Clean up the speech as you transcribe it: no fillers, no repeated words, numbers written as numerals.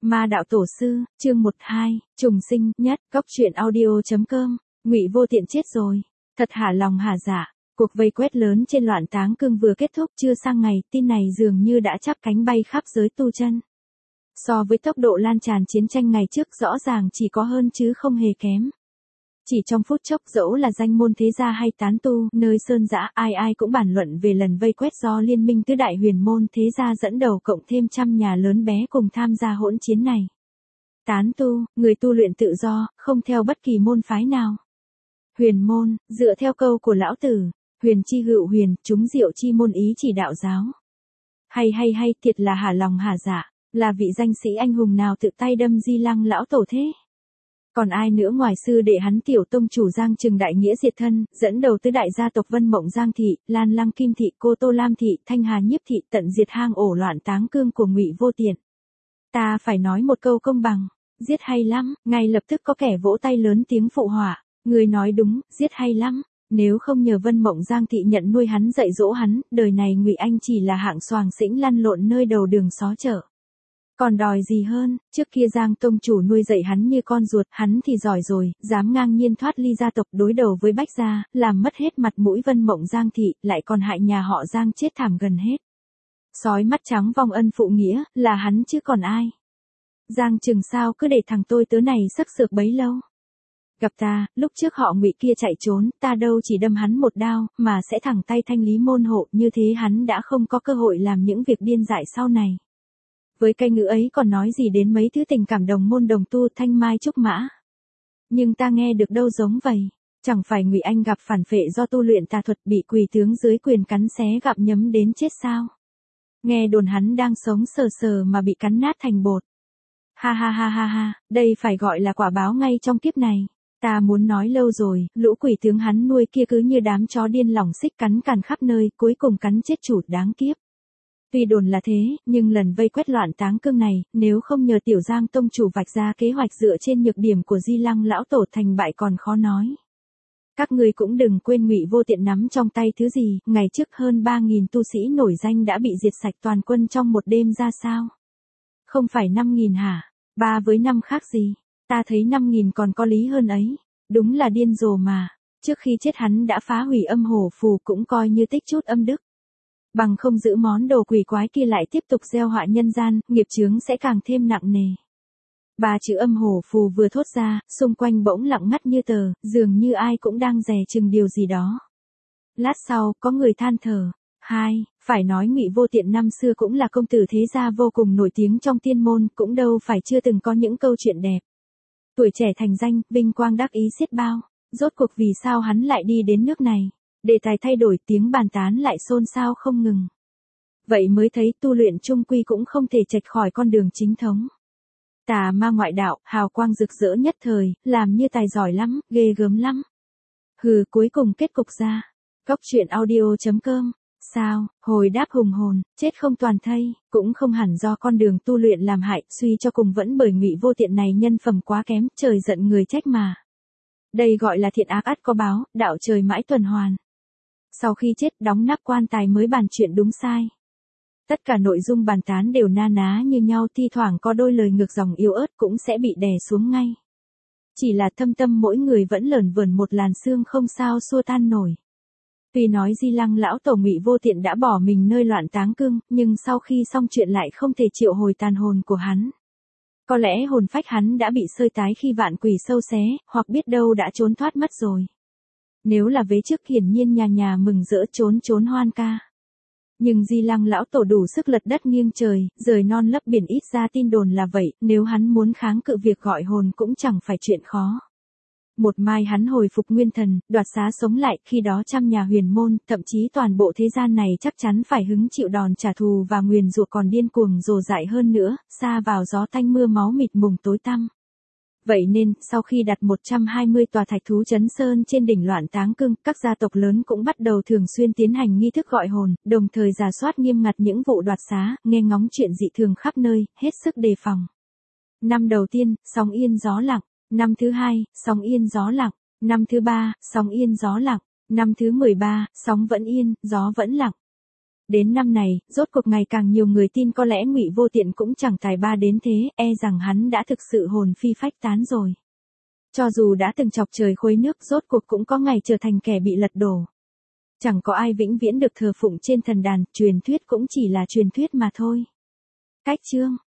Ma đạo tổ sư, chương 12, trùng sinh, nhất, góc truyện audio.com, Ngụy Vô Tiện chết rồi. Thật hả lòng hả dạ, cuộc vây quét lớn trên Loạn Táng Cương vừa kết thúc chưa sang ngày, tin này dường như đã chắp cánh bay khắp giới tu chân. So với tốc độ lan tràn chiến tranh ngày trước rõ ràng chỉ có hơn chứ không hề kém. Chỉ trong phút chốc dẫu là danh môn thế gia hay tán tu, nơi sơn dã ai ai cũng bàn luận về lần vây quét do liên minh tứ đại huyền môn thế gia dẫn đầu cộng thêm trăm nhà lớn bé cùng tham gia hỗn chiến này. Tán tu, người tu luyện tự do, không theo bất kỳ môn phái nào. Huyền môn, dựa theo câu của lão tử, huyền chi hữu huyền, chúng diệu chi môn ý chỉ đạo giáo. Hay, thiệt là hả lòng hả dạ, là vị danh sĩ anh hùng nào tự tay đâm Di Lăng lão tổ thế? Còn ai nữa ngoài sư đệ hắn tiểu tông chủ Giang Trừng đại nghĩa diệt thân, dẫn đầu tứ đại gia tộc Vân Mộng Giang thị, Lan Lăng Kim thị, Cô Tô Lam thị, Thanh Hà Nhiếp thị tận diệt hang ổ Loạn Táng Cương của Ngụy Vô Tiện. Ta phải nói một câu công bằng, giết hay lắm, ngay lập tức có kẻ vỗ tay lớn tiếng phụ họa, người nói đúng, giết hay lắm. Nếu không nhờ Vân Mộng Giang thị nhận nuôi hắn dạy dỗ hắn, đời này Ngụy Anh chỉ là hạng xoàng xĩnh lăn lộn nơi đầu đường xó chợ. Còn đòi gì hơn, trước kia Giang tông chủ nuôi dạy hắn như con ruột, hắn thì giỏi rồi, dám ngang nhiên thoát ly gia tộc đối đầu với Bách gia, làm mất hết mặt mũi Vân Mộng Giang thị, lại còn hại nhà họ Giang chết thảm gần hết. Sói mắt trắng vong ân phụ nghĩa, là hắn chứ còn ai. Giang Trừng sao cứ để thằng tôi tớ này sắc sược bấy lâu. Gặp ta, lúc trước họ Ngụy kia chạy trốn, ta đâu chỉ đâm hắn một đao, mà sẽ thẳng tay thanh lý môn hộ, như thế hắn đã không có cơ hội làm những việc điên dại sau này. Với cây ngữ ấy còn nói gì đến mấy thứ tình cảm đồng môn đồng tu thanh mai trúc mã. Nhưng ta nghe được đâu giống vậy, chẳng phải Ngụy Anh gặp phản phệ do tu luyện tà thuật bị quỷ tướng dưới quyền cắn xé gặm nhấm đến chết sao? Nghe đồn hắn đang sống sờ sờ mà bị cắn nát thành bột. Ha, đây phải gọi là quả báo ngay trong kiếp này. Ta muốn nói lâu rồi, lũ quỷ tướng hắn nuôi kia cứ như đám chó điên lỏng xích cắn càn khắp nơi, cuối cùng cắn chết chủ đáng kiếp. Tuy đồn là thế, nhưng lần vây quét Loạn Táng Cương này, nếu không nhờ tiểu Giang tông chủ vạch ra kế hoạch dựa trên nhược điểm của Di Lăng lão tổ thành bại còn khó nói. Các ngươi cũng đừng quên Ngụy Vô Tiện nắm trong tay thứ gì, ngày trước hơn 3.000 tu sĩ nổi danh đã bị diệt sạch toàn quân trong một đêm ra sao? Không phải 5.000 hả? 3 với 5 khác gì? Ta thấy 5.000 còn có lý hơn ấy. Đúng là điên rồ mà. Trước khi chết hắn đã phá hủy âm hổ phù cũng coi như tích chút âm đức. Bằng không giữ món đồ quỷ quái kia lại tiếp tục gieo họa nhân gian, nghiệp chướng sẽ càng thêm nặng nề. 3 chữ âm hổ phù vừa thốt ra, xung quanh bỗng lặng ngắt như tờ, dường như ai cũng đang dè chừng điều gì đó. Lát sau, có người than thở. Phải nói Ngụy Vô Tiện năm xưa cũng là công tử thế gia vô cùng nổi tiếng trong tiên môn, cũng đâu phải chưa từng có những câu chuyện đẹp. Tuổi trẻ thành danh, vinh quang đắc ý xiết bao, rốt cuộc vì sao hắn lại đi đến nước này? Đề tài thay đổi, tiếng bàn tán lại xôn xao không ngừng. Vậy mới thấy tu luyện chung quy cũng không thể chệch khỏi con đường chính thống. Tà ma ngoại đạo, hào quang rực rỡ nhất thời, làm như tài giỏi lắm, ghê gớm lắm. Cuối cùng kết cục ra. Góc truyện audio.com. Sao, hồi đáp hùng hồn, chết không toàn thây, cũng không hẳn do con đường tu luyện làm hại, suy cho cùng vẫn bởi Ngụy Vô Tiện này nhân phẩm quá kém, trời giận người trách mà. Đây gọi là thiện ác ắt có báo, đạo trời mãi tuần hoàn. Sau khi chết đóng nắp quan tài mới bàn chuyện đúng sai. Tất cả nội dung bàn tán đều na ná như nhau, thi thoảng có đôi lời ngược dòng yếu ớt cũng sẽ bị đè xuống ngay. Chỉ là thâm tâm mỗi người vẫn lởn vởn một làn sương không sao xua tan nổi. Tuy nói Di Lăng lão tổ Ngụy Vô Tiện đã bỏ mình nơi Loạn Táng Cương, nhưng sau khi xong chuyện lại không thể triệu hồi tàn hồn của hắn. Có lẽ hồn phách hắn đã bị xơi tái khi vạn quỷ sâu xé, hoặc biết đâu đã trốn thoát mất rồi. Nếu là vế trước hiển nhiên nhà nhà mừng rỡ trốn hoan ca. Nhưng Di Lăng lão tổ đủ sức lật đất nghiêng trời, rời non lấp biển, ít ra tin đồn là vậy, nếu hắn muốn kháng cự việc gọi hồn cũng chẳng phải chuyện khó. Một mai hắn hồi phục nguyên thần, đoạt xá sống lại, khi đó trăm nhà huyền môn, thậm chí toàn bộ thế gian này chắc chắn phải hứng chịu đòn trả thù và nguyền rủa còn điên cuồng rồ dại hơn nữa, sa vào gió tanh mưa máu mịt mùng tối tăm. Vậy nên, sau khi đặt 120 tòa thạch thú trấn sơn trên đỉnh Loạn Táng Cương, các gia tộc lớn cũng bắt đầu thường xuyên tiến hành nghi thức gọi hồn, đồng thời rà soát nghiêm ngặt những vụ đoạt xá, nghe ngóng chuyện dị thường khắp nơi, hết sức đề phòng. Năm đầu tiên, sóng yên gió lặng. Năm thứ hai, sóng yên gió lặng. Năm thứ ba, sóng yên gió lặng. Năm thứ 13, sóng vẫn yên, gió vẫn lặng. Đến năm này, rốt cuộc ngày càng nhiều người tin có lẽ Ngụy Vô Tiện cũng chẳng tài ba đến thế, e rằng hắn đã thực sự hồn phi phách tán rồi. Cho dù đã từng chọc trời khuấy nước, rốt cuộc cũng có ngày trở thành kẻ bị lật đổ. Chẳng có ai vĩnh viễn được thờ phụng trên thần đàn, truyền thuyết cũng chỉ là truyền thuyết mà thôi. Cách chương